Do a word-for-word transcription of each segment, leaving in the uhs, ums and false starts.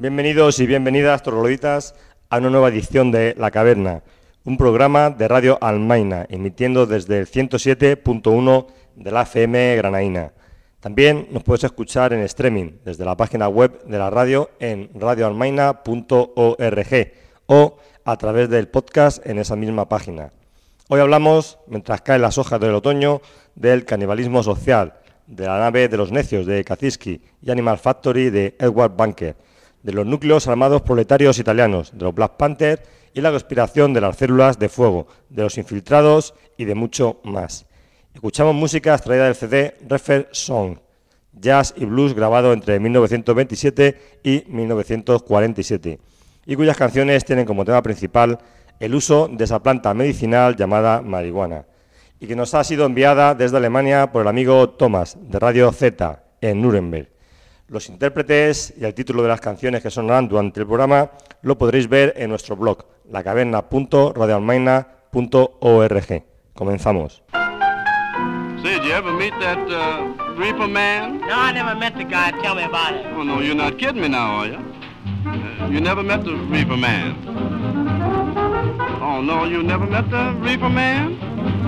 Bienvenidos y bienvenidas, trogloditas, a una nueva edición de La Caverna, un programa de Radio Almaina, emitiendo desde el ciento siete punto uno de la F M granaína. También nos puedes escuchar en streaming desde la página web de la radio en radio almaina punto org o a través del podcast en esa misma página. Hoy hablamos, mientras caen las hojas del otoño, del canibalismo social, de la nave de los necios de Kaczynski y Animal Factory de Edward Bunker, de los núcleos armados proletarios italianos, de los Black Panther y la conspiración de las células de fuego, de los infiltrados y de mucho más. Escuchamos música extraída del C D Refer Song, jazz y blues grabado entre mil novecientos veintisiete y mil novecientos cuarenta y siete, y cuyas canciones tienen como tema principal el uso de esa planta medicinal llamada marihuana, y que nos ha sido enviada desde Alemania por el amigo Thomas, de Radio Z, en Nuremberg. Los intérpretes y el título de las canciones que sonarán durante el programa lo podréis ver en nuestro blog, la caverna punto radio almaina punto org. Comenzamos. Say, did you ever meet that uh, reefer man? No, I never met the guy. Tell me about it. Oh, no, you're not kidding me now, are you? Uh, you never met the reefer man? Oh, no, you never met the reefer man?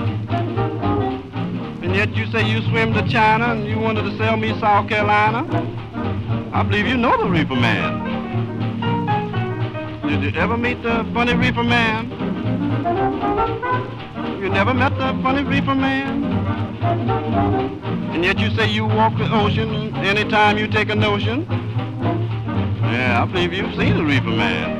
And yet you say you swim to China and you wanted to sell me South Carolina? I believe you know the reefer man. Did you ever meet the funny reefer man? You never met the funny reefer man? And yet you say you walk the ocean anytime you take a notion? Yeah, I believe you've seen the reefer man.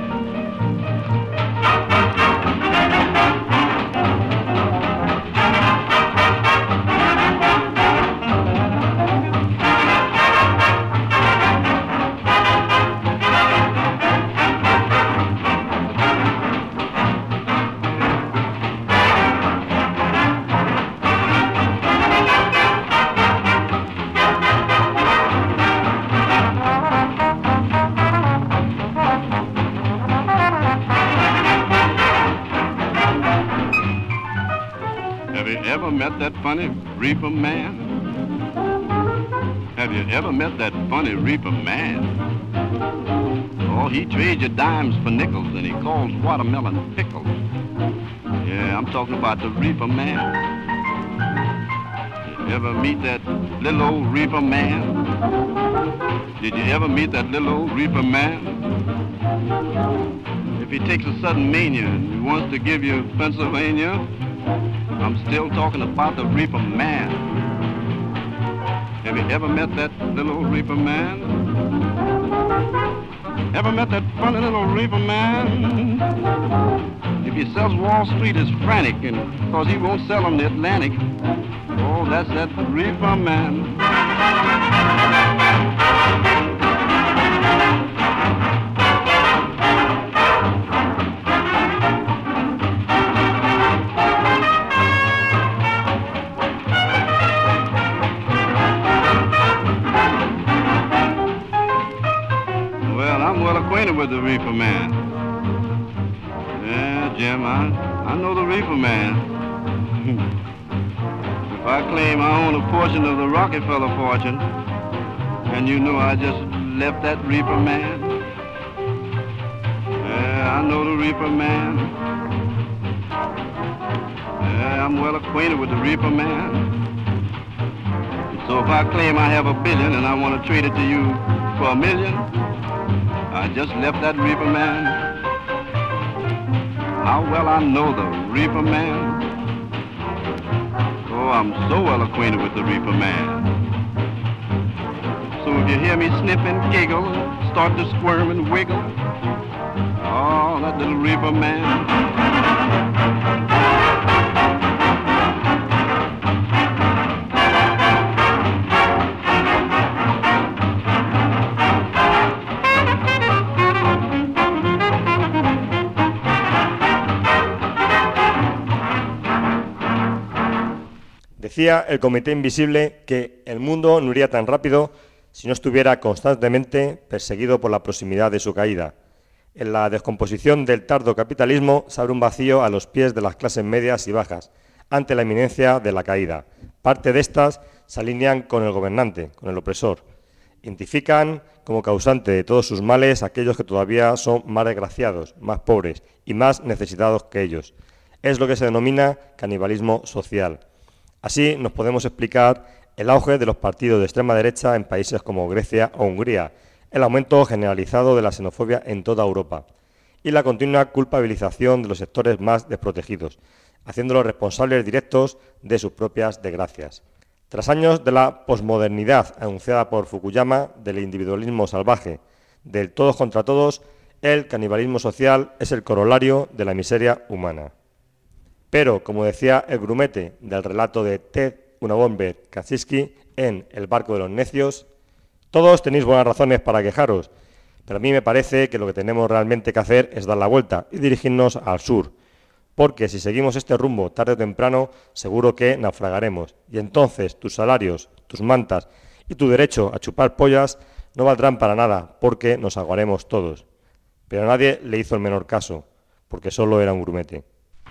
Met that funny reefer man? Have you ever met that funny reefer man? Oh, he trades your dimes for nickels and he calls watermelon pickles. Yeah, I'm talking about the reefer man. Did you ever meet that little old reefer man? Did you ever meet that little old reefer man? If he takes a sudden mania and he wants to give you Pennsylvania, I'm still talking about the reefer man. Have you ever met that little old reefer man? Ever met that funny little reefer man? If he sells Wall Street, is frantic, and cause he won't sell on the Atlantic. Oh, that's that reefer man. Acquainted with the reefer man. Yeah, Jim, I, I know the reefer man. If I claim I own a portion of the Rockefeller fortune, and you know I just left that reefer man. Yeah, I know the reefer man. Yeah, I'm well acquainted with the reefer man. So if I claim I have a billion and I want to trade it to you for a million, I just left that reefer man. How well I know the reefer man. Oh, I'm so well acquainted with the reefer man. So if you hear me sniff and giggle, start to squirm and wiggle, oh, that little reefer man. Decía el Comité Invisible que el mundo no iría tan rápido si no estuviera constantemente perseguido por la proximidad de su caída. En la descomposición del tardo capitalismo se abre un vacío a los pies de las clases medias y bajas, ante la inminencia de la caída. Parte de estas se alinean con el gobernante, con el opresor. Identifican como causante de todos sus males a aquellos que todavía son más desgraciados, más pobres y más necesitados que ellos. Es lo que se denomina canibalismo social. Así nos podemos explicar el auge de los partidos de extrema derecha en países como Grecia o Hungría, el aumento generalizado de la xenofobia en toda Europa y la continua culpabilización de los sectores más desprotegidos, haciéndolos responsables directos de sus propias desgracias. Tras años de la posmodernidad anunciada por Fukuyama, del individualismo salvaje, del todos contra todos, el canibalismo social es el corolario de la miseria humana. Pero, como decía el grumete del relato de Ted Unabomber Kaczynski en El barco de los necios, todos tenéis buenas razones para quejaros, pero a mí me parece que lo que tenemos realmente que hacer es dar la vuelta y dirigirnos al sur, porque si seguimos este rumbo tarde o temprano, seguro que naufragaremos, y entonces tus salarios, tus mantas y tu derecho a chupar pollas no valdrán para nada, porque nos ahogaremos todos. Pero a nadie le hizo el menor caso, porque solo era un grumete.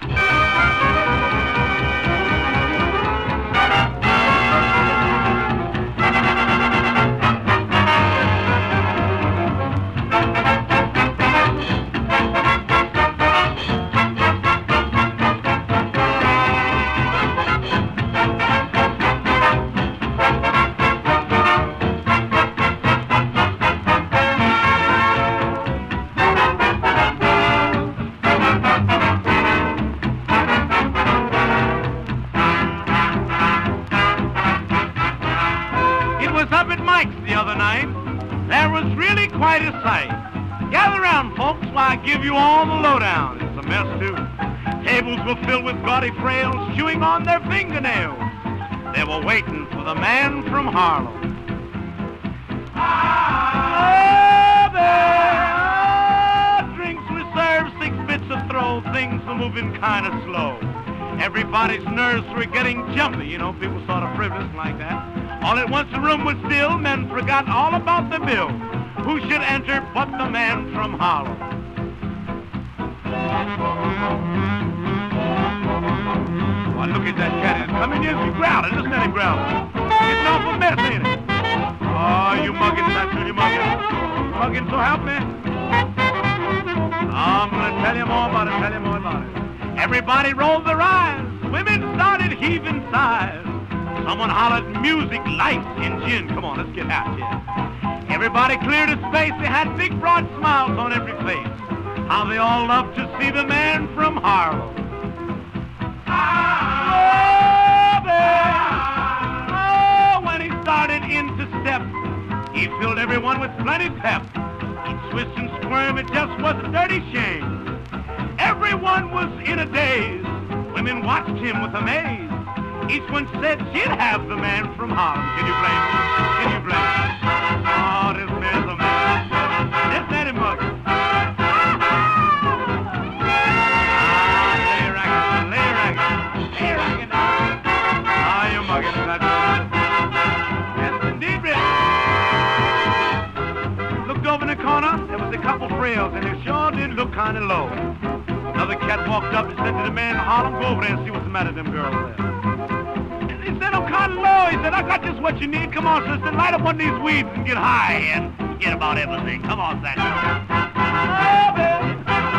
Give you all the lowdown. It's a mess too. Tables were filled with gaudy frails chewing on their fingernails. They were waiting for the man from Harlem. Ah, oh, drinks were served, six bits of throw. Things were moving kind of slow. Everybody's nerves were getting jumpy. You know, people sort of frivolous like that. All at once the room was still. Men forgot all about the bill. Who should enter but the man from Harlem? Why, look at that cat. Coming in, he's growling. Listen at him growling. Getting off a mess, ain't it? Oh, you mugging, that's you mugging. Mugging, so help me. I'm going to tell you more about it, tell you more about it. Everybody rolled their eyes. Women started heaving sighs. Someone hollered, music, lights, and gin. Come on, let's get out here. Everybody cleared his space. They had big, broad smiles on every face. How they all love to see the man from Harlem. Oh, oh, when he started into step, he filled everyone with plenty pep. He'd twist and squirm, it just was a dirty shame. Everyone was in a daze. Women watched him with amaze. Each one said she'd have the man from Harlem. Can you blame him? Can you blame him? Oh, this man's a man. Just let him mug it. Looked over in the corner, there was a couple frails, and they sure did look kind of low. Another cat walked up and said to the man in Harlem, go over there and see what's the matter with them girls there. And he said, I'm kind of low. He said, I got just what you need. Come on, sister, light up one of these weeds and get high and forget about everything. Come on, Sancho. Oh, baby.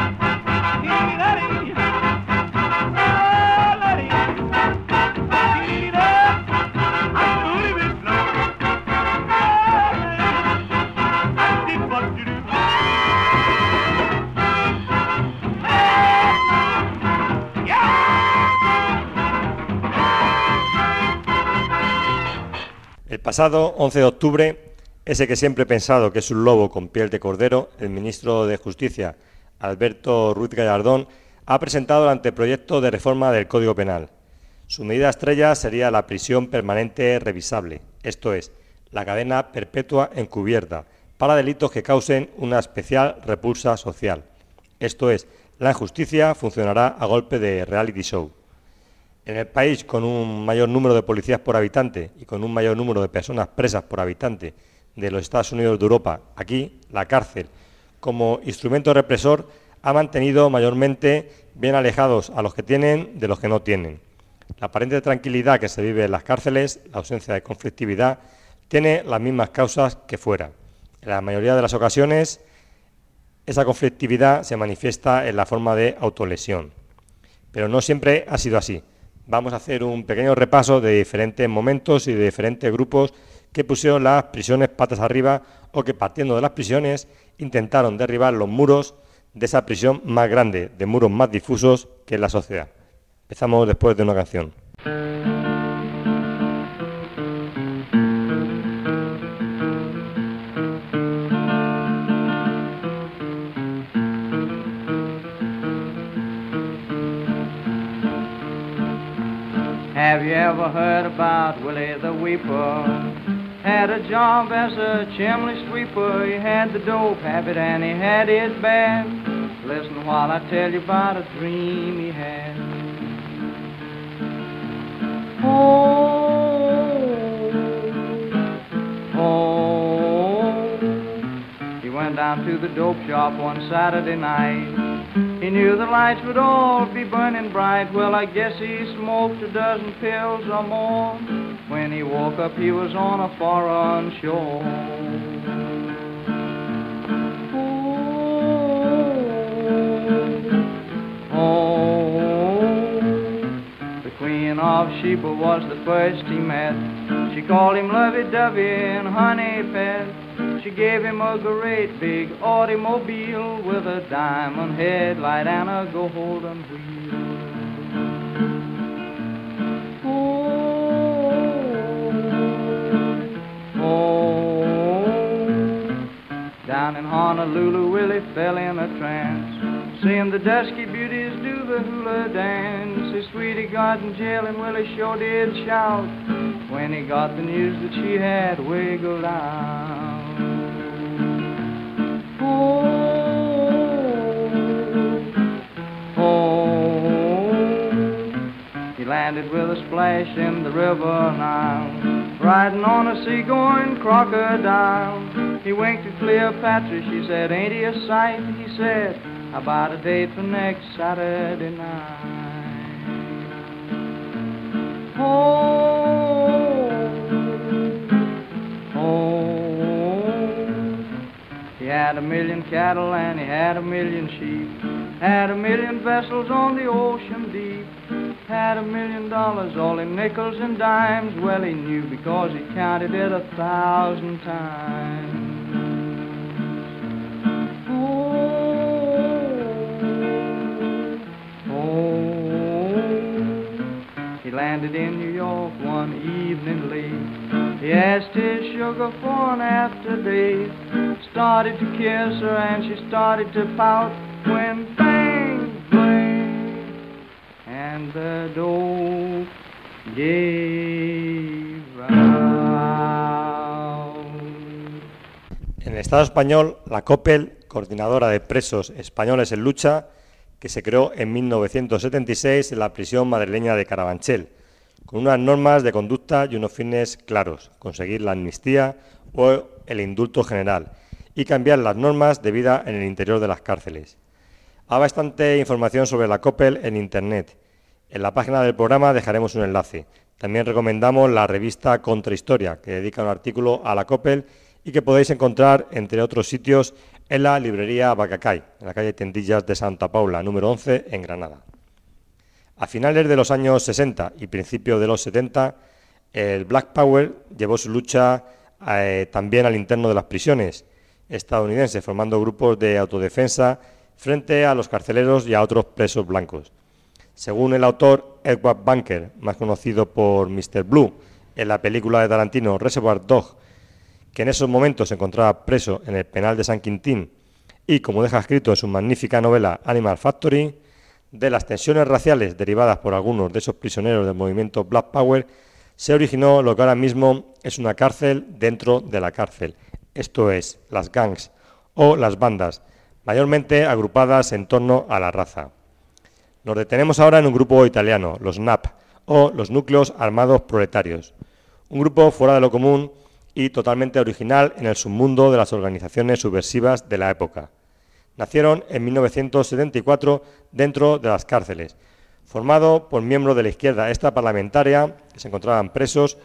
El pasado once de octubre, ese que siempre he pensado que es un lobo con piel de cordero, el ministro de Justicia, Alberto Ruiz Gallardón, ha presentado el anteproyecto de reforma del Código Penal. Su medida estrella sería la prisión permanente revisable, esto es, la cadena perpetua encubierta, para delitos que causen una especial repulsa social. Esto es, la injusticia funcionará a golpe de reality show. En el país con un mayor número de policías por habitante y con un mayor número de personas presas por habitante de los Estados Unidos de Europa, aquí la cárcel, como instrumento represor, ha mantenido mayormente bien alejados a los que tienen de los que no tienen. La aparente tranquilidad que se vive en las cárceles, la ausencia de conflictividad, tiene las mismas causas que fuera. En la mayoría de las ocasiones, esa conflictividad se manifiesta en la forma de autolesión. Pero no siempre ha sido así. Vamos a hacer un pequeño repaso de diferentes momentos y de diferentes grupos que pusieron las prisiones patas arriba o que, partiendo de las prisiones, intentaron derribar los muros de esa prisión más grande, de muros más difusos que es la sociedad. Empezamos después de una canción. Have you ever heard about Willie the Weeper? Had a job as a chimney sweeper. He had the dope habit and he had his bad. Listen while I tell you about a dream he had. Oh, oh, he went down to the dope shop one Saturday night. He knew the lights would all be burning bright. Well, I guess he smoked a dozen pills or more. When he woke up, he was on a foreign shore. Oh, oh, the Queen of Sheba was the first he met. She called him lovey-dovey and honey pet. She gave him a great big automobile with a diamond headlight and a golden wheel. Oh, oh, down in Honolulu, Willie fell in a trance, seeing the dusky beauties do the hula dance. His sweetie got in jail and Willie sure did shout when he got the news that she had wiggled out. Oh, oh, he landed with a splash in the river Nile, riding on a sea-going crocodile. He winked at Cleopatra, she said, ain't he a sight? He said, how about a date for next Saturday night? Oh, oh, he had a million cattle and he had a million sheep, had a million vessels on the ocean deep, had a million dollars all in nickels and dimes. Well, he knew because he counted it a thousand times. He landed in New York one evening late. He asked his sugar for an after date, started to kiss her and she started to pout when bang, bang, and the door gave out. En el Estado español, la COPEL, Coordinadora de Presos Españoles en Lucha, que se creó en mil novecientos setenta y seis en la prisión madrileña de Carabanchel, con unas normas de conducta y unos fines claros: conseguir la amnistía o el indulto general y cambiar las normas de vida en el interior de las cárceles. Hay bastante información sobre la COPEL en Internet. En la página del programa dejaremos un enlace. También recomendamos la revista Contrahistoria, que dedica un artículo a la COPEL y que podéis encontrar, entre otros sitios, en la librería Bacacay, en la calle Tendillas de Santa Paula, número once, en Granada. A finales de los años sesenta y principios de los setenta, el Black Power llevó su lucha eh, también al interno de las prisiones estadounidenses, formando grupos de autodefensa frente a los carceleros y a otros presos blancos. Según el autor Edward Bunker, más conocido por mister Blue, en la película de Tarantino Reservoir Dogs, que en esos momentos se encontraba preso en el penal de San Quintín, y como deja escrito en su magnífica novela Animal Factory, de las tensiones raciales derivadas por algunos de esos prisioneros del movimiento Black Power, se originó lo que ahora mismo es una cárcel dentro de la cárcel, esto es, las gangs o las bandas, mayormente agrupadas en torno a la raza. Nos detenemos ahora en un grupo italiano, los N A P, o los Núcleos Armados Proletarios, un grupo fuera de lo común y totalmente original en el submundo de las organizaciones subversivas de la época. Nacieron en mil novecientos setenta y cuatro dentro de las cárceles, formado por miembros de la izquierda extraparlamentaria que se encontraban presos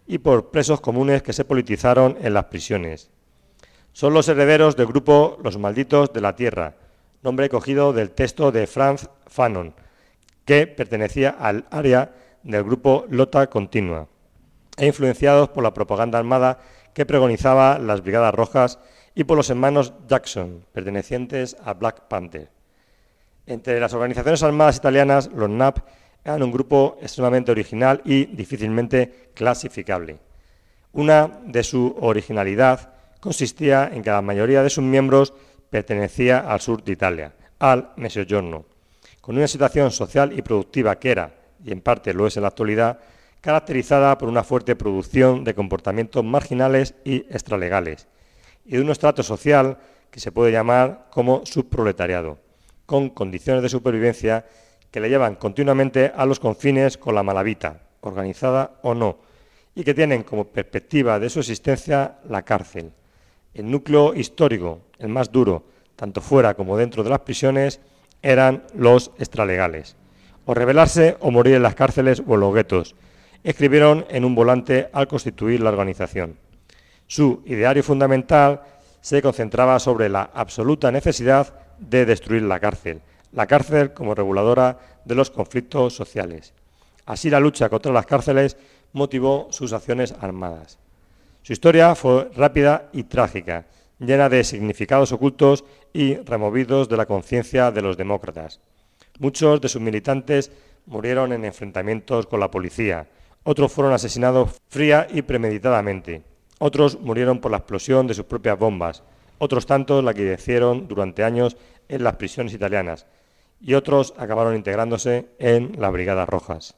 y por presos comunes que se politizaron en las prisiones. Son los herederos del grupo Los Malditos de la Tierra, nombre cogido del texto de Frantz Fanon, que pertenecía al área del grupo Lota Continua, e influenciados por la propaganda armada que pregonizaba las Brigadas Rojas y por los hermanos Jackson, pertenecientes a Black Panther. Entre las organizaciones armadas italianas, los N A P eran un grupo extremadamente original y difícilmente clasificable. Una de su originalidad consistía en que la mayoría de sus miembros pertenecía al sur de Italia, al Mezzogiorno, con una situación social y productiva que era, y en parte lo es en la actualidad, caracterizada por una fuerte producción de comportamientos marginales y extralegales, y de un estrato social que se puede llamar como subproletariado, con condiciones de supervivencia que le llevan continuamente a los confines con la malavita, organizada o no, y que tienen como perspectiva de su existencia la cárcel. El núcleo histórico, el más duro, tanto fuera como dentro de las prisiones, eran los extralegales. O rebelarse o morir en las cárceles o en los guetos, escribieron en un volante al constituir la organización. Su ideario fundamental se concentraba sobre la absoluta necesidad de destruir la cárcel, la cárcel como reguladora de los conflictos sociales. Así, la lucha contra las cárceles motivó sus acciones armadas. Su historia fue rápida y trágica, llena de significados ocultos y removidos de la conciencia de los demócratas. Muchos de sus militantes murieron en enfrentamientos con la policía, otros fueron asesinados fría y premeditadamente, otros murieron por la explosión de sus propias bombas, otros tantos la fallecieron durante años en las prisiones italianas y otros acabaron integrándose en las Brigadas Rojas.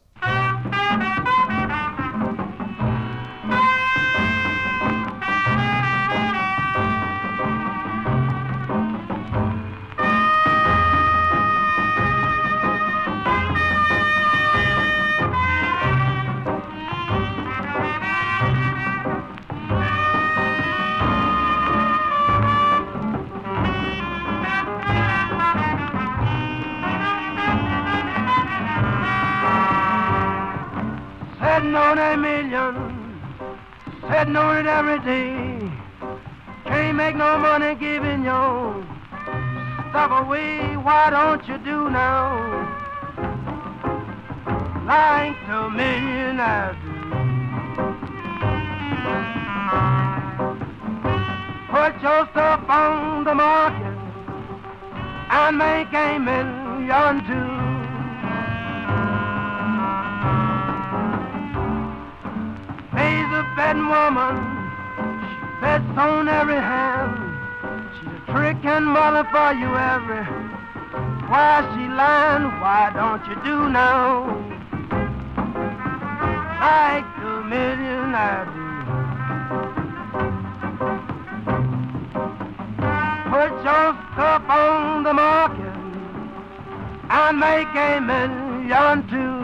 Sitting on a million, sitting on it every day. Can't make no money giving your stuff away. Why don't you do now like the millionaires do? Put your stuff on the market and make a million too. Betting woman, she bets on every hand. She's a trickin' mother for you every. Why she lying? Why don't you do now like the millionaire do? Put your stuff on the market and make a million too.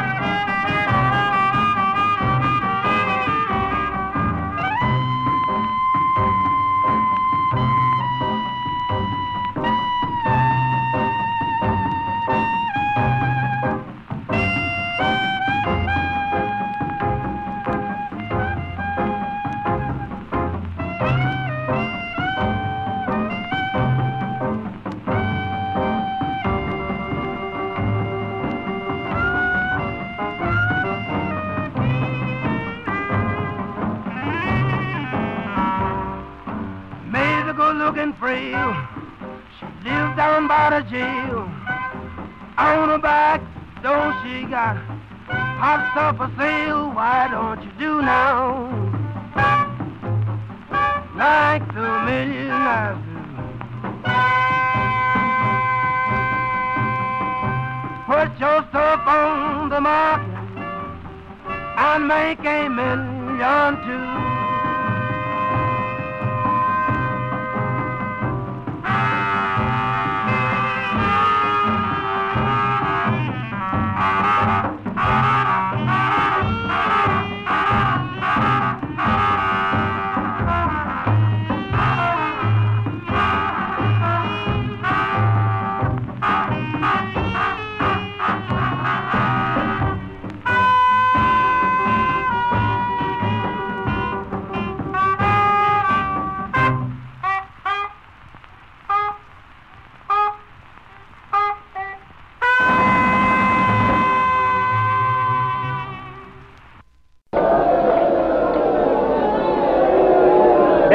Frail. She lives down by the jail. On her back door she got hot stuff for sale. Why don't you do now like the millionaires do? Put your stuff on the market and make a million too.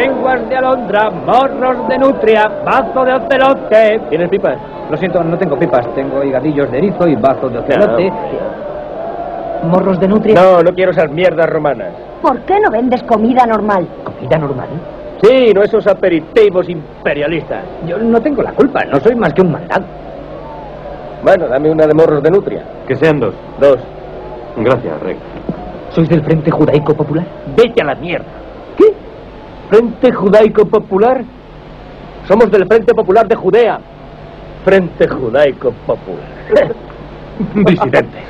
lenguas de alondra, morros de nutria, bazo de ocelote. ¿Tienes pipas? Lo siento, no tengo pipas. Tengo higadillos de erizo y bazo de ocelote. No. ¿Morros de nutria? No, no quiero esas mierdas romanas. ¿Por qué no vendes comida normal? ¿Comida normal? Sí, no esos aperitivos imperialistas. Yo no tengo la culpa, no soy más que un mandado. Bueno, dame una de morros de nutria. Que sean dos. Dos. Gracias, Rey. ¿Sois del Frente Judaico Popular? Vete a la mierda. ¿Qué? ¿Frente Judaico Popular? Somos del Frente Popular de Judea. Frente Judaico Popular. Disidentes.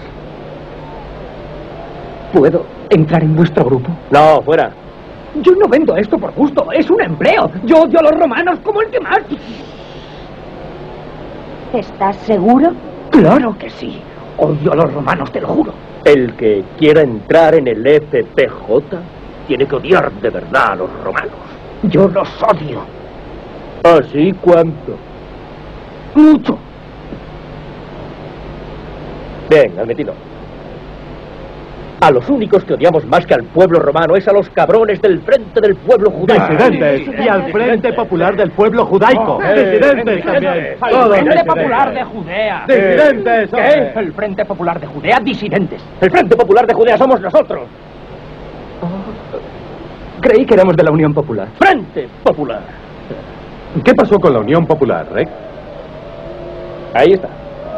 ¿Puedo entrar en vuestro grupo? No, fuera. Yo no vendo esto por gusto, es un empleo. Yo odio a los romanos como el que más. ¿Estás seguro? Claro que sí. Odio a los romanos, te lo juro. El que quiera entrar en el F P J tiene que odiar de verdad a los romanos. Yo los odio. ¿Así cuánto? Mucho. Bien, admitido. A los únicos que odiamos más que al pueblo romano es a los cabrones del Frente del Pueblo Judaico. Disidentes. Y al Frente Popular del Pueblo Judaico. Disidentes también. El Frente Popular de Judea. Disidentes. ¿Qué? El Frente Popular de Judea, disidentes. El Frente Popular de Judea somos nosotros. Creí que éramos de la Unión Popular. Frente Popular. ¿Qué pasó con la Unión Popular, Rey? Ahí está.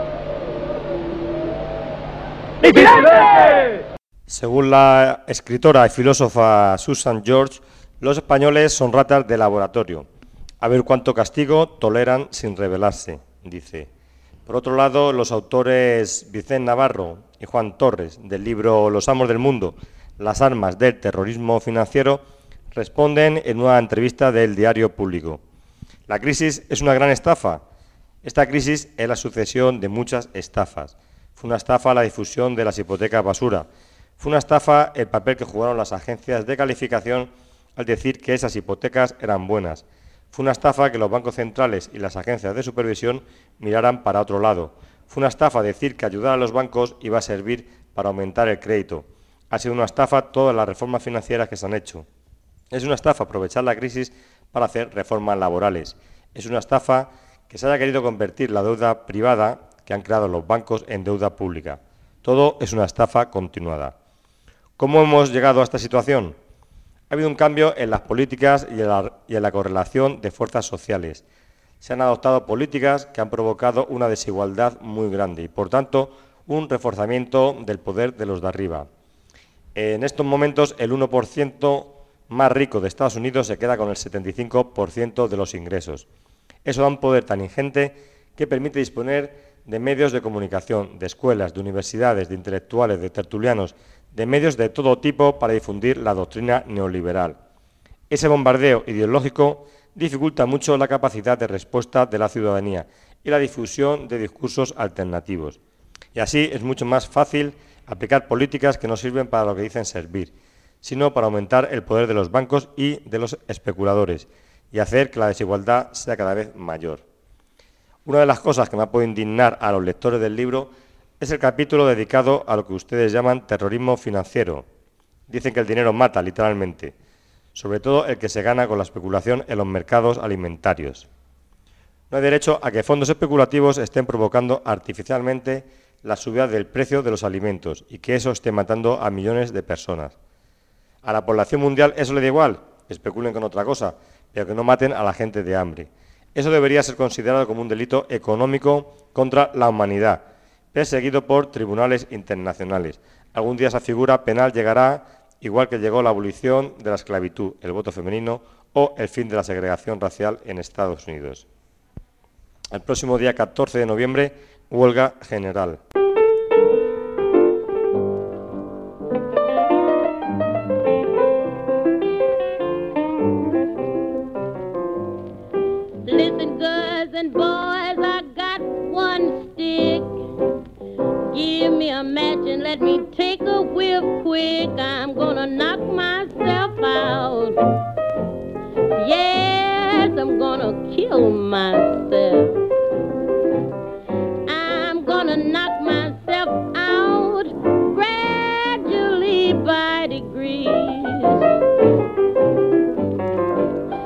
¡Disidentes! Según la escritora y filósofa Susan George, los españoles son ratas de laboratorio. A ver cuánto castigo toleran sin rebelarse, dice. Por otro lado, los autores Vicente Navarro y Juan Torres, del libro Los amos del mundo, las armas del terrorismo financiero, responden en una entrevista del Diario Público. La crisis es una gran estafa. Esta crisis es la sucesión de muchas estafas. Fue una estafa la difusión de las hipotecas basura. Fue una estafa el papel que jugaron las agencias de calificación al decir que esas hipotecas eran buenas. Fue una estafa que los bancos centrales y las agencias de supervisión miraran para otro lado. Fue una estafa decir que ayudar a los bancos iba a servir para aumentar el crédito. Ha sido una estafa todas las reformas financieras que se han hecho. Es una estafa aprovechar la crisis para hacer reformas laborales. Es una estafa que se haya querido convertir la deuda privada que han creado los bancos en deuda pública. Todo es una estafa continuada. ¿Cómo hemos llegado a esta situación? Ha habido un cambio en las políticas y en la, y en la correlación de fuerzas sociales. Se han adoptado políticas que han provocado una desigualdad muy grande y, por tanto, un reforzamiento del poder de los de arriba. En estos momentos, el uno por ciento más rico de Estados Unidos se queda con el setenta y cinco por ciento de los ingresos. Eso da un poder tan ingente que permite disponer de medios de comunicación, de escuelas, de universidades, de intelectuales, de tertulianos, de medios de todo tipo para difundir la doctrina neoliberal. Ese bombardeo ideológico dificulta mucho la capacidad de respuesta de la ciudadanía y la difusión de discursos alternativos. Y así es mucho más fácil aplicar políticas que no sirven para lo que dicen servir, sino para aumentar el poder de los bancos y de los especuladores y hacer que la desigualdad sea cada vez mayor. Una de las cosas que me ha podido indignar a los lectores del libro es el capítulo dedicado a lo que ustedes llaman terrorismo financiero. Dicen que el dinero mata, literalmente, sobre todo el que se gana con la especulación en los mercados alimentarios. No hay derecho a que fondos especulativos estén provocando artificialmente la subida del precio de los alimentos y que eso esté matando a millones de personas. A la población mundial eso le da igual, especulen con otra cosa, pero que no maten a la gente de hambre. Eso debería ser considerado como un delito económico contra la humanidad, perseguido por tribunales internacionales. Algún día esa figura penal llegará, igual que llegó la abolición de la esclavitud, el voto femenino o el fin de la segregación racial en Estados Unidos. El próximo día catorce de noviembre, huelga general. Listen, girls and boys, I got one stick. Give me a match and let me take a whiff quick. I'm gonna knock myself out. Yes, I'm gonna kill myself. I'm gonna knock myself out gradually by degrees.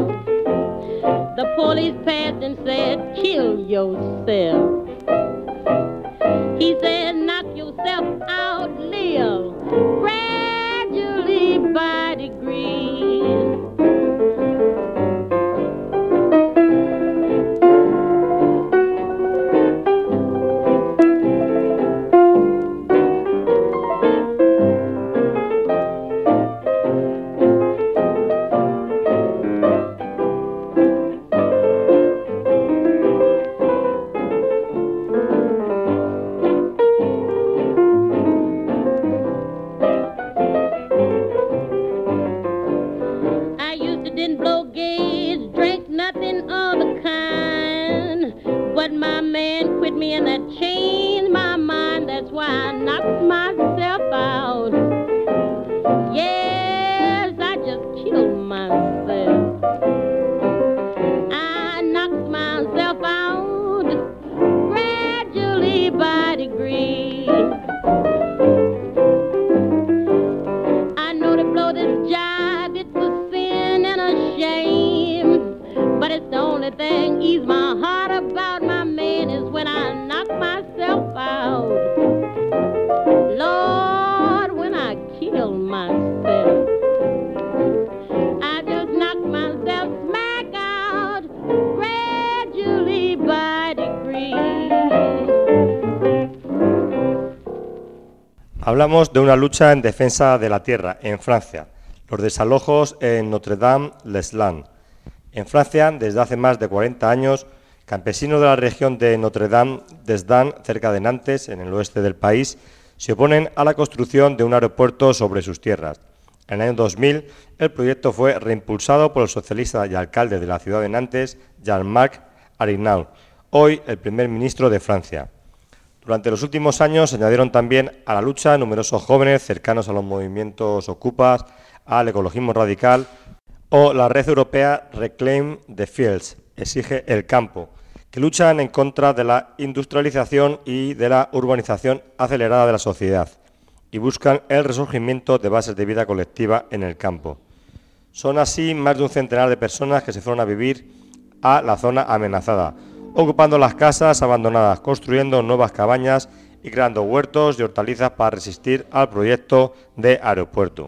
The police passed and said, kill yourself. He said, knock yourself out, live gradually by degrees. Hablamos de una lucha en defensa de la tierra en Francia, los desalojos en Notre-Dame-les-Landes. En Francia, desde hace más de cuarenta años, campesinos de la región de Notre-Dame-des-Landes, cerca de Nantes, en el oeste del país, se oponen a la construcción de un aeropuerto sobre sus tierras. En el año dos mil, el proyecto fue reimpulsado por el socialista y alcalde de la ciudad de Nantes, Jean-Marc Ayrault, hoy el primer ministro de Francia. Durante los últimos años se añadieron también a la lucha numerosos jóvenes cercanos a los movimientos Ocupas, al ecologismo radical o la red europea Reclaim the Fields, exige el campo, que luchan en contra de la industrialización y de la urbanización acelerada de la sociedad y buscan el resurgimiento de bases de vida colectiva en el campo. Son así más de un centenar de personas que se fueron a vivir a la zona amenazada, ocupando las casas abandonadas, construyendo nuevas cabañas y creando huertos y hortalizas para resistir al proyecto de aeropuerto.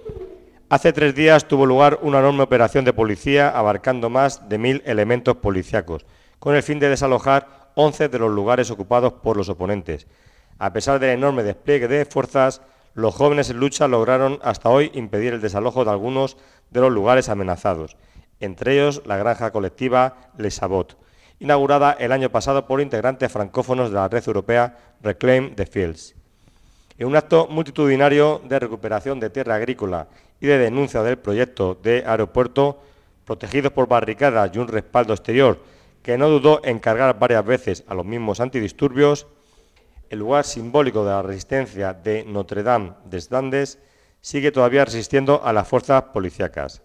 Hace tres días tuvo lugar una enorme operación de policía abarcando más de mil elementos policíacos, con el fin de desalojar once de los lugares ocupados por los oponentes. A pesar del enorme despliegue de fuerzas, los jóvenes en lucha lograron hasta hoy impedir el desalojo de algunos de los lugares amenazados, entre ellos la granja colectiva Les Sabots, inaugurada el año pasado por integrantes francófonos de la red europea Reclaim the Fields. En un acto multitudinario de recuperación de tierra agrícola y de denuncia del proyecto de aeropuerto, protegidos por barricadas y un respaldo exterior que no dudó en cargar varias veces a los mismos antidisturbios, el lugar simbólico de la resistencia de Notre-Dame-des-Landes sigue todavía resistiendo a las fuerzas policíacas.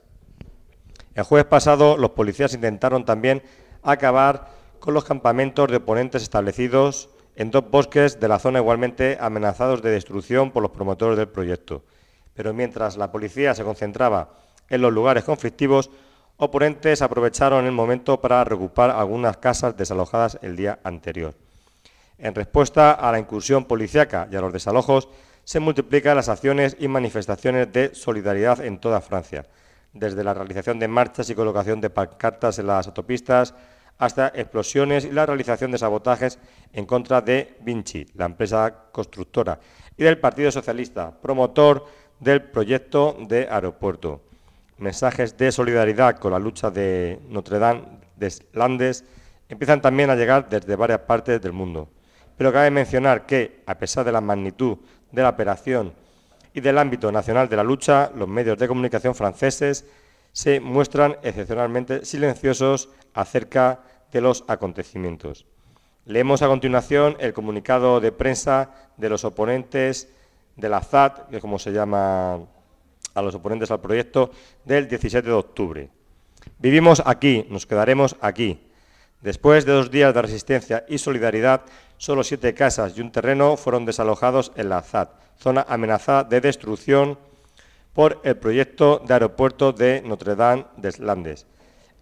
El jueves pasado, los policías intentaron también acabar con los campamentos de oponentes establecidos en dos bosques de la zona igualmente amenazados de destrucción por los promotores del proyecto. Pero mientras la policía se concentraba en los lugares conflictivos, oponentes aprovecharon el momento para reocupar algunas casas desalojadas el día anterior. En respuesta a la incursión policíaca y a los desalojos, se multiplican las acciones y manifestaciones de solidaridad en toda Francia, desde la realización de marchas y colocación de pancartas en las autopistas, hasta explosiones y la realización de sabotajes en contra de Vinci, la empresa constructora, y del Partido Socialista, promotor del proyecto de aeropuerto. Mensajes de solidaridad con la lucha de Notre-Dame-des-Landes empiezan también a llegar desde varias partes del mundo. Pero cabe mencionar que, a pesar de la magnitud de la operación y del ámbito nacional de la lucha, los medios de comunicación franceses se muestran excepcionalmente silenciosos acerca de los acontecimientos. Leemos a continuación el comunicado de prensa de los oponentes de la Z A D, que es como se llama a los oponentes al proyecto, del diecisiete de octubre. Vivimos aquí, nos quedaremos aquí. Después de dos días de resistencia y solidaridad, solo siete casas y un terreno fueron desalojados en la Z A D, zona amenazada de destrucción por el proyecto de aeropuerto de Notre-Dame-des-Landes.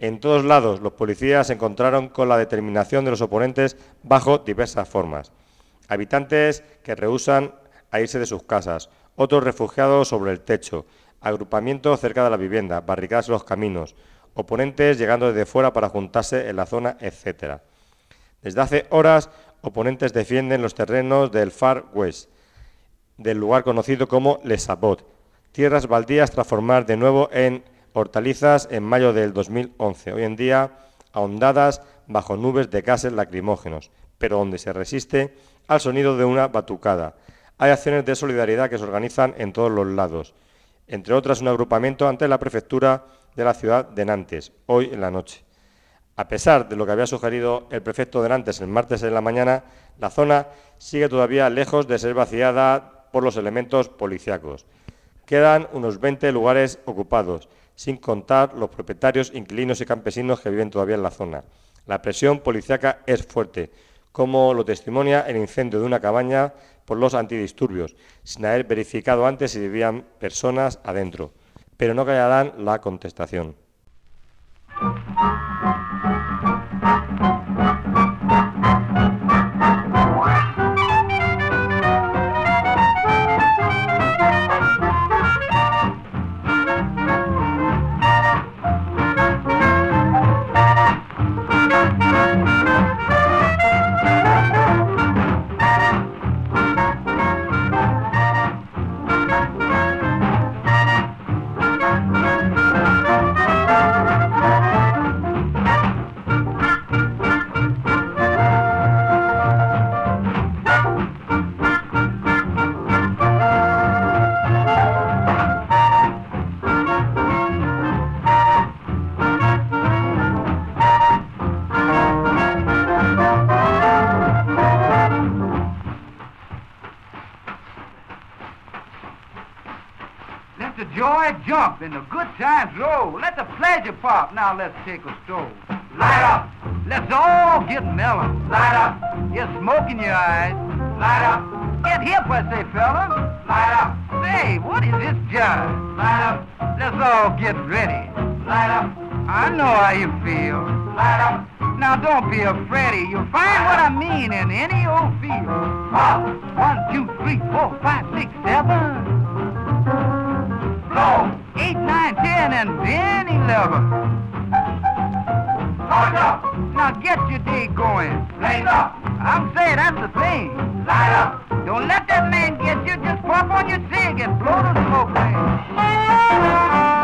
En todos lados, los policías se encontraron con la determinación de los oponentes bajo diversas formas. Habitantes que rehúsan a irse de sus casas, otros refugiados sobre el techo, agrupamientos cerca de la vivienda, barricadas en los caminos, oponentes llegando desde fuera para juntarse en la zona, etcétera. Desde hace horas, oponentes defienden los terrenos del Far West, del lugar conocido como Les Sabots, tierras baldías transformadas de nuevo en hortalizas en mayo del dos mil once, hoy en día ahondadas bajo nubes de gases lacrimógenos, pero donde se resiste al sonido de una batucada. Hay acciones de solidaridad que se organizan en todos los lados, entre otras un agrupamiento ante la prefectura de la ciudad de Nantes, hoy en la noche. A pesar de lo que había sugerido el prefecto de Nantes el martes en la mañana, la zona sigue todavía lejos de ser vaciada por los elementos policíacos. Quedan unos veinte lugares ocupados, sin contar los propietarios, inquilinos y campesinos que viven todavía en la zona. La presión policíaca es fuerte, como lo testimonia el incendio de una cabaña por los antidisturbios, sin haber verificado antes si vivían personas adentro. Pero no callarán la contestación. Jump and the good times roll. Let the pleasure pop. Now let's take a stroll. Light up. Let's all get mellow. Light up. Get smoke in your eyes. Light up. Get hip, I say, fella. Light up. Say, what is this jive? Light up. Let's all get ready. Light up. I know how you feel. Light up. Now don't be afraid. You'll find what I mean in any old field. Pop. One, two, three, four, five, six, seven. Blow. Eight, nine, ten, and then eleven. Hold up. Now get your day going. Blaze up. I'm saying that's the thing. Light up. Don't let that man get you. Just pop on your cig and blow the smoke thing.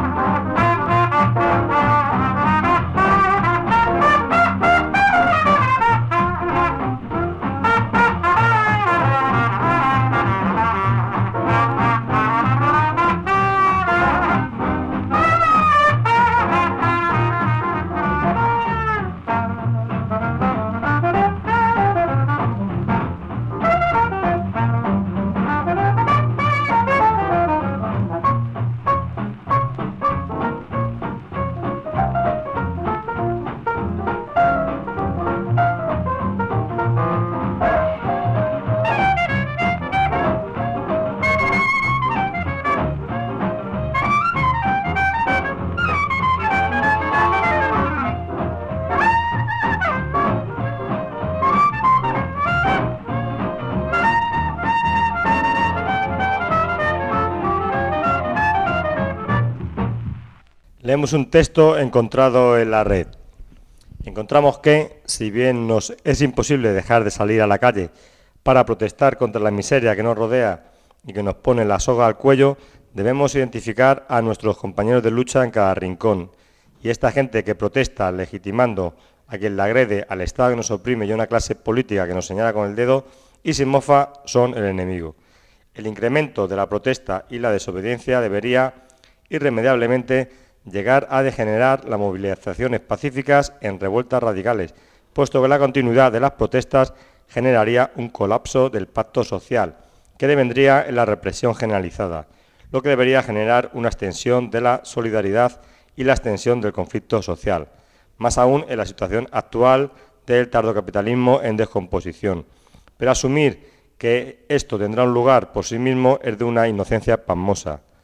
Leemos un texto encontrado en la red. Encontramos que, si bien nos es imposible dejar de salir a la calle para protestar contra la miseria que nos rodea y que nos pone la soga al cuello, debemos identificar a nuestros compañeros de lucha en cada rincón. Y esta gente que protesta legitimando a quien la agrede, al Estado que nos oprime y a una clase política que nos señala con el dedo y sin mofa son el enemigo. El incremento de la protesta y la desobediencia debería irremediablemente llegar a degenerar las movilizaciones pacíficas en revueltas radicales, puesto que la continuidad de las protestas generaría un colapso del pacto social, que devendría en la represión generalizada, lo que debería generar una extensión de la solidaridad y la extensión del conflicto social, más aún en la situación actual del tardocapitalismo en descomposición. Pero asumir que esto tendrá un lugar por sí mismo es de una inocencia pasmosa.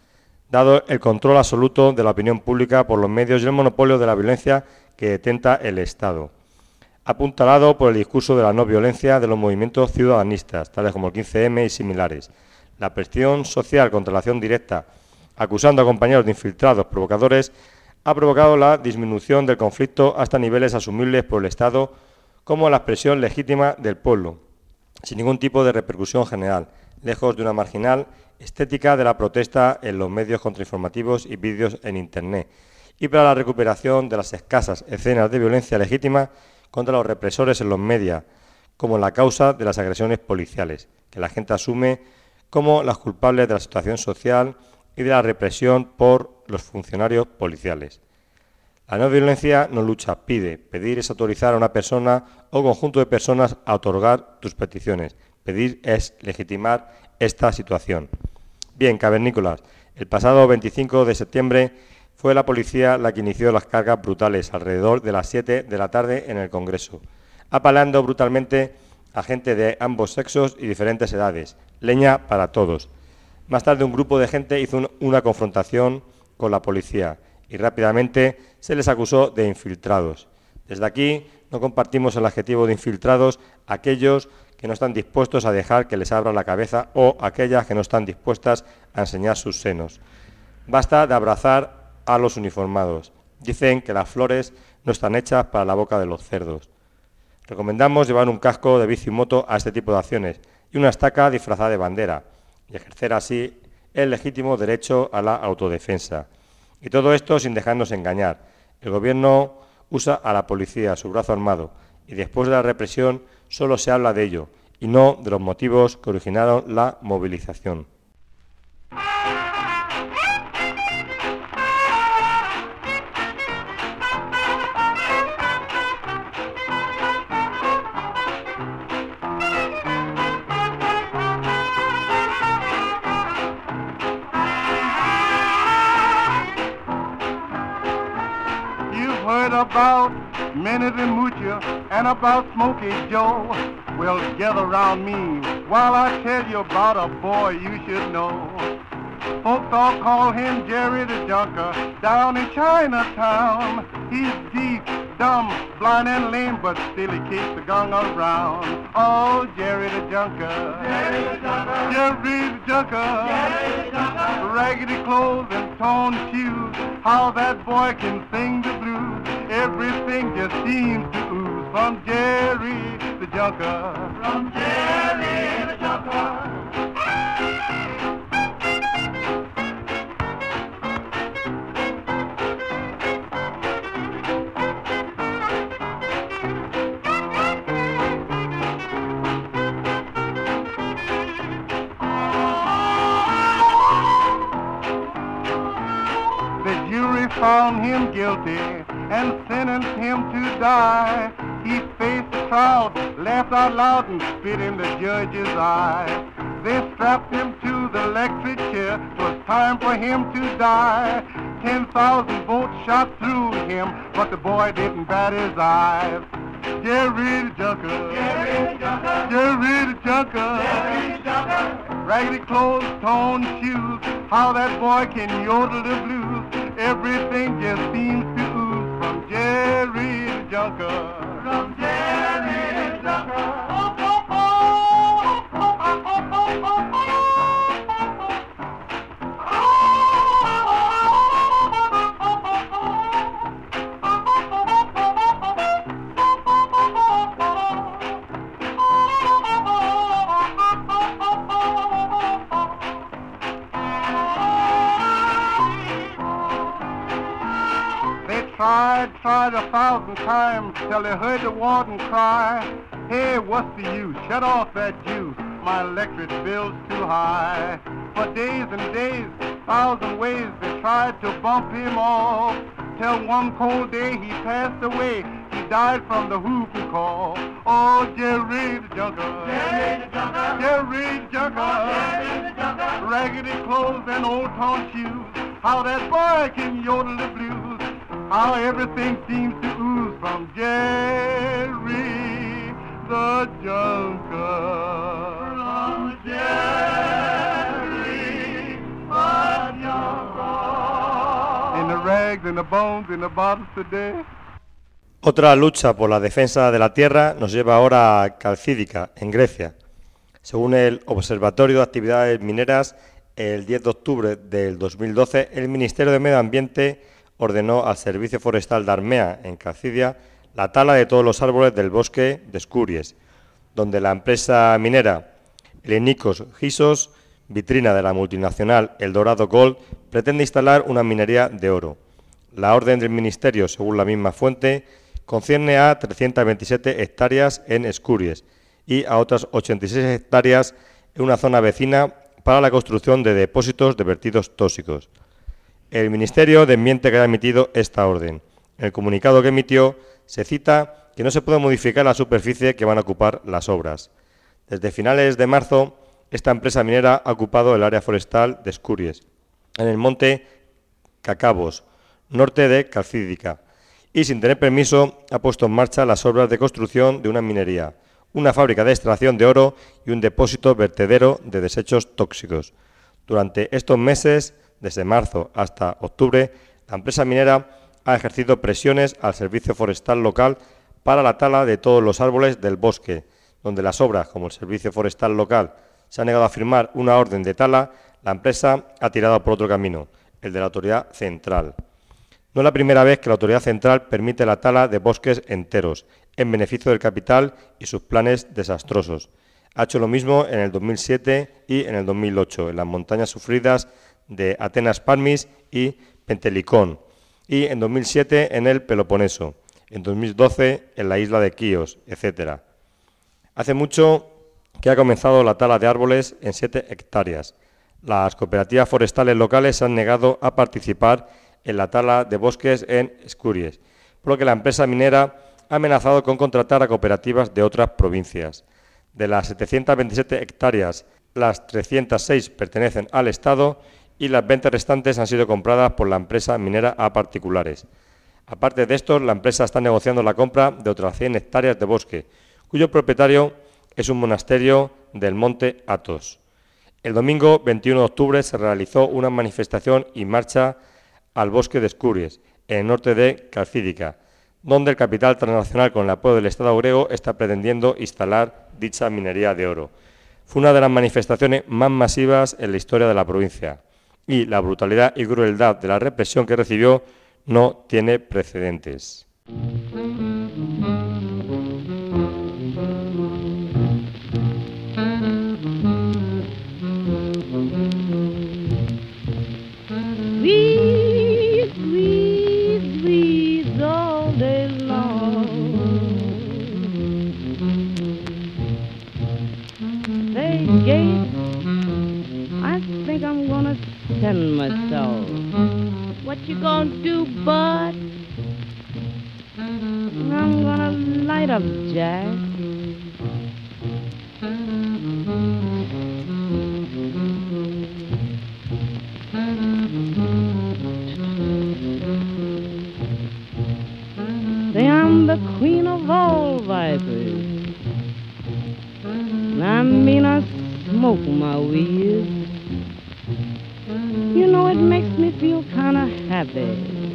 dado el control absoluto de la opinión pública por los medios y el monopolio de la violencia que detenta el Estado. Apuntalado por el discurso de la no violencia de los movimientos ciudadanistas, tales como el quince eme y similares. La presión social contra la acción directa, acusando a compañeros de infiltrados provocadores, ha provocado la disminución del conflicto hasta niveles asumibles por el Estado como la expresión legítima del pueblo, sin ningún tipo de repercusión general, lejos de una marginal estética de la protesta en los medios contrainformativos y vídeos en Internet, y para la recuperación de las escasas escenas de violencia legítima contra los represores en los medios, como la causa de las agresiones policiales, que la gente asume como las culpables de la situación social y de la represión por los funcionarios policiales. La no violencia no lucha, pide. Pedir es autorizar a una persona o conjunto de personas a otorgar tus peticiones. Pedir es legitimar esta situación. Bien, cavernícolas, el pasado veinticinco de septiembre fue la policía la que inició las cargas brutales alrededor de las siete de la tarde en el Congreso, apaleando brutalmente a gente de ambos sexos y diferentes edades. Leña para todos. Más tarde un grupo de gente hizo un, una confrontación con la policía y rápidamente se les acusó de infiltrados. Desde aquí no compartimos el adjetivo de infiltrados a aquellos que no están dispuestos a dejar que les abra la cabeza o aquellas que no están dispuestas a enseñar sus senos. Basta de abrazar a los uniformados. Dicen que las flores no están hechas para la boca de los cerdos. Recomendamos llevar un casco de bici y moto a este tipo de acciones y una estaca disfrazada de bandera y ejercer así el legítimo derecho a la autodefensa. Y todo esto sin dejarnos engañar. El gobierno usa a la policía, su brazo armado, y después de la represión solo se habla de ello y no de los motivos que originaron la movilización. About Minnie the Moocher and about Smokey Joe. Well, gather around me while I tell you about a boy you should know. Folks all call him Jerry the Junker down in Chinatown. He's deaf, dumb, blind and lame, but still he keeps the gun around. Oh, Jerry the Junker, Jerry the Junker, Jerry the Junker, Jerry the Junker. Raggedy clothes and torn shoes, how that boy can sing the blues. Everything just seems to ooze from Jerry the Junker, from Jerry the Junker. The jury found him guilty and sentenced him to die. He faced the crowd, laughed out loud and spit in the judge's eye. They strapped him to the electric chair, 'twas time for him to die. Ten thousand volts shot through him, but the boy didn't bat his eyes. Jerry the Junker, Jerry the Junker, Jerry the Junker, Jerry the Junker. Raggedy clothes, torn shoes, how that boy can yodel the blues. Everything just seems to ooze from Jerry the Junker, from Jerry the Junker. Oh, oh, oh, oh, oh, oh, oh, oh, oh. Tried, tried a thousand times till they heard the warden cry, hey, what's the use? Shut off that juice. My electric bill's too high. For days and days, thousand ways they tried to bump him off, till one cold day he passed away. He died from the whooping call. Oh, Jerry the Junker, Jerry the Junker, Jerry the Junker, oh, Jerry the Junker. Raggedy clothes and old torn shoes, how that boy can yodel the blues. How everything seems to ooze from Jerry the Junker, from Jerry the Junker. rags and the bones in the bottles today. Otra lucha por la defensa de la tierra nos lleva ahora a Calcídica, en Grecia. Según el Observatorio de Actividades Mineras, el diez de octubre del dos mil doce, el Ministerio de Medio Ambiente ordenó al Servicio Forestal de Armea, en Calcidia, la tala de todos los árboles del bosque de Escuries, donde la empresa minera Helenikos Gisos, vitrina de la multinacional Eldorado Gold, pretende instalar una minería de oro. La orden del Ministerio, según la misma fuente, concierne a trescientas veintisiete hectáreas en Escuries y a otras ochenta y seis hectáreas en una zona vecina para la construcción de depósitos de vertidos tóxicos. El Ministerio desmiente que haya emitido esta orden. En el comunicado que emitió se cita que no se puede modificar la superficie que van a ocupar las obras. Desde finales de marzo, esta empresa minera ha ocupado el área forestal de Escuries, en el monte Cacabos, norte de Calcídica, y sin tener permiso ha puesto en marcha las obras de construcción de una minería, una fábrica de extracción de oro y un depósito vertedero de desechos tóxicos. Durante estos meses, desde marzo hasta octubre, la empresa minera ha ejercido presiones al servicio forestal local para la tala de todos los árboles del bosque, donde las obras, como el servicio forestal local, se ha negado a firmar una orden de tala, la empresa ha tirado por otro camino, el de la autoridad central. No es la primera vez que la autoridad central permite la tala de bosques enteros, en beneficio del capital y sus planes desastrosos. Ha hecho lo mismo en el dos mil siete y en el dos mil ocho, en las montañas sufridas de Atenas Parmis y Pentelicón, y en dos mil siete en el Peloponeso, en dos mil doce en la isla de Quíos, etcétera. Hace mucho que ha comenzado la tala de árboles en siete hectáreas. Las cooperativas forestales locales se han negado a participar en la tala de bosques en Escuries, por lo que la empresa minera ha amenazado con contratar a cooperativas de otras provincias. De las setecientas veintisiete hectáreas, las trescientas seis pertenecen al Estado y las veinte restantes han sido compradas por la empresa minera a particulares. Aparte de esto, la empresa está negociando la compra de otras cien hectáreas de bosque, cuyo propietario es un monasterio del monte Athos. El domingo veintiuno de octubre se realizó una manifestación y marcha al bosque de Escuries, en el norte de Calcídica, donde el capital transnacional con el apoyo del Estado griego está pretendiendo instalar dicha minería de oro. Fue una de las manifestaciones más masivas en la historia de la provincia y la brutalidad y crueldad de la represión que recibió no tiene precedentes. Sweet, sweet, sweet all day long. Say, Gabe, I think I'm gonna send myself. What you gonna do, bud? I'm gonna light up, Jack. Say I'm the queen of all vipers. I mean I smoke my weed. You know it makes me feel kinda happy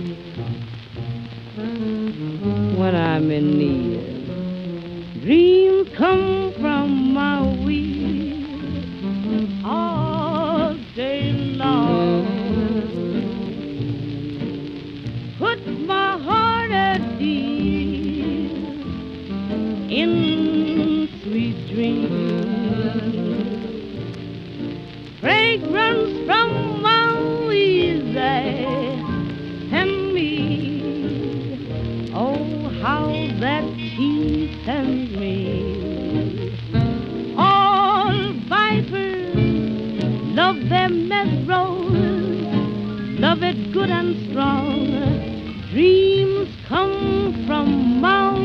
when I'm in need. Dreams come from my weed all day long. Put my heart at ease in sweet dreams. Fragrance from my weed and me. Oh, how that tea sends me. All vipers love their mess rose, love it good and strong. Dreams come from my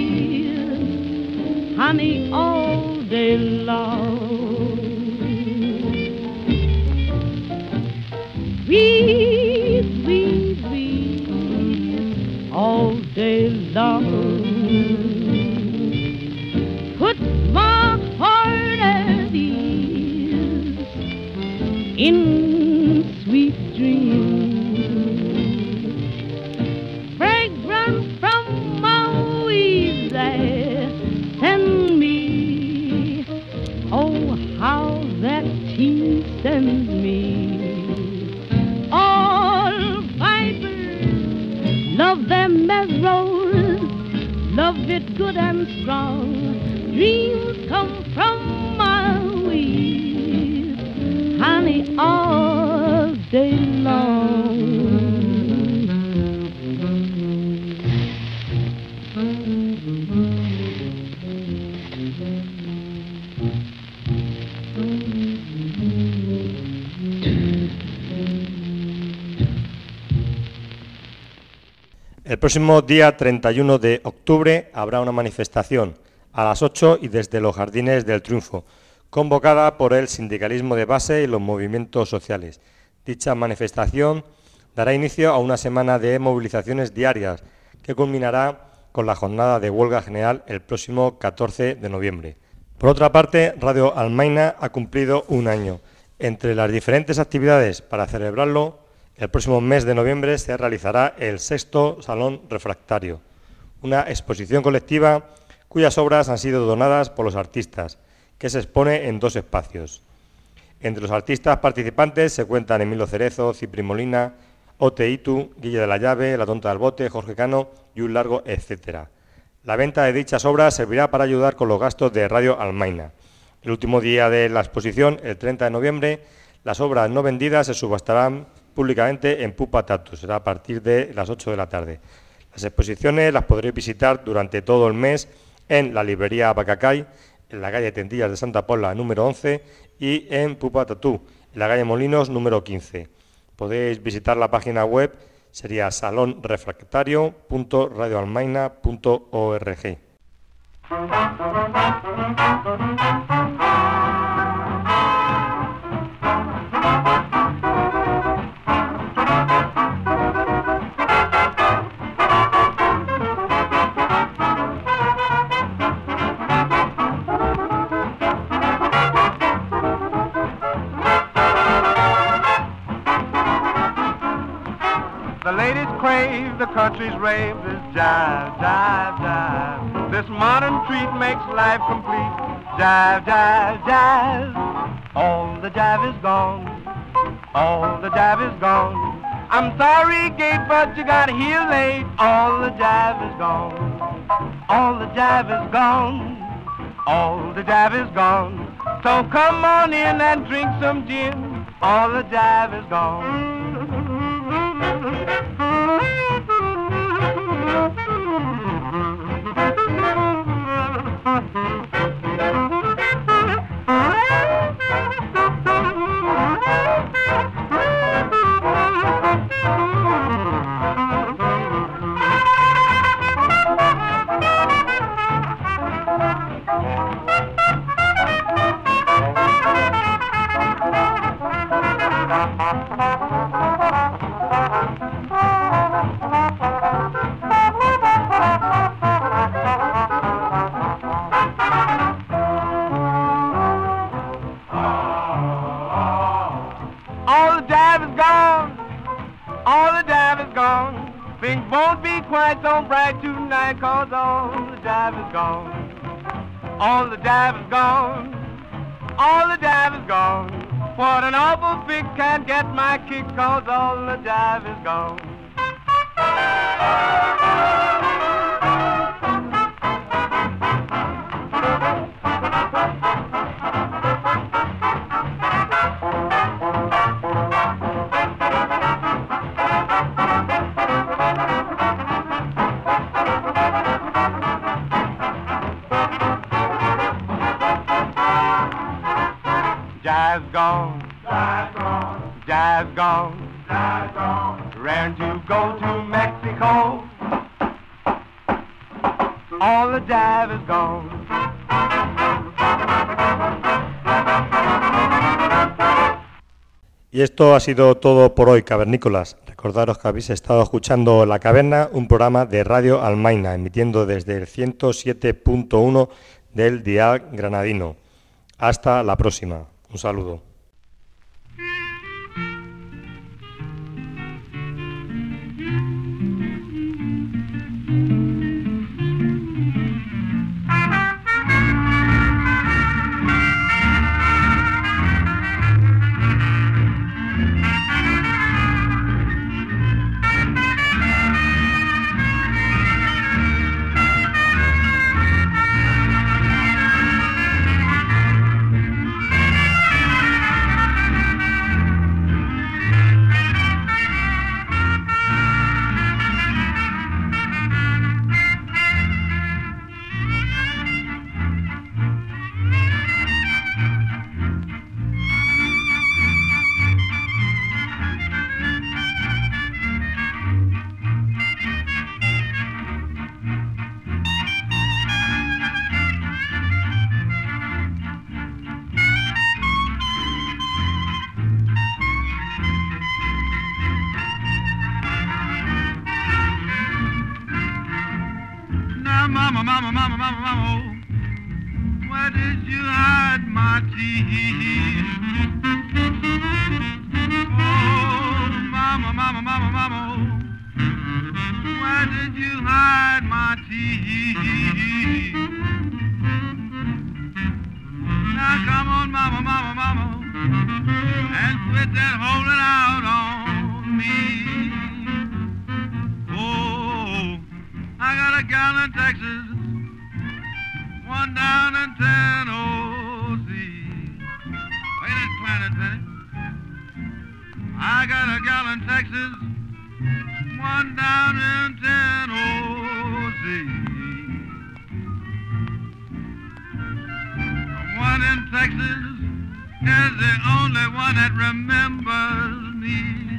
weed, honey, all day long. Sweet, sweet, sweet, all day long. Put my heart at ease in sweet dreams. love it good and strong. Dreams come from my ways, honey, all day long. El próximo día treinta y uno de octubre habrá una manifestación a las ocho y desde los Jardines del Triunfo, convocada por el sindicalismo de base y los movimientos sociales. Dicha manifestación dará inicio a una semana de movilizaciones diarias que culminará con la jornada de huelga general el próximo catorce de noviembre. Por otra parte, Radio Almaina ha cumplido un año. Entre las diferentes actividades para celebrarlo, el próximo mes de noviembre se realizará el sexto Salón Refractario, una exposición colectiva cuyas obras han sido donadas por los artistas, que se expone en dos espacios. Entre los artistas participantes se cuentan Emilio Cerezo, Cipri Molina, Ote Itu, Guille de la Llave, La Tonta del Bote, Jorge Cano y un largo etcétera. La venta de dichas obras servirá para ayudar con los gastos de Radio Almaina. El último día de la exposición, el treinta de noviembre, las obras no vendidas se subastarán públicamente en Pupa Tatu, será a partir de las ocho de la tarde. Las exposiciones las podréis visitar durante todo el mes en la librería Bacacay, en la calle Tendillas de Santa Pola número once y en Pupa Tatu, en la calle Molinos número quince. Podéis visitar la página web, sería salón refractario punto radio almaina punto org. The country's rave is jive, jive, jive. This modern treat makes life complete. Jive, jive, jive. All the jive is gone. All the jive is gone. I'm sorry, Gate, but you got here late. All the jive is gone. All the jive is gone. All the jive is gone. So come on in and drink some gin. All the jive is gone. Cause all the jive is gone. All the jive is gone. All the jive is gone. What an awful pig can't get my kick, cause all the jive is gone. Jive's gone, jive's gone, jive's gone, jive's gone. Raring to go to Mexico. All the jive is gone. Y esto ha sido todo por hoy, cavernícolas. Recordaros que habéis estado escuchando La Caverna, un programa de Radio Almaina, emitiendo desde el ciento siete punto uno del dial granadino. Hasta la próxima. Un saludo. mama, mama, mama, mama, mama, where did you hide my teeth? Oh, mama, mama, mama, mama, where did you hide my teeth? Now come on, mama, mama, mama, and quit that holding out on me. Oh, I got a gal in Texas, one down in Tennessee. Wait a minute, Penny. I got a gal in Texas, one down in Tennessee. One in Texas is the only one that remembers me.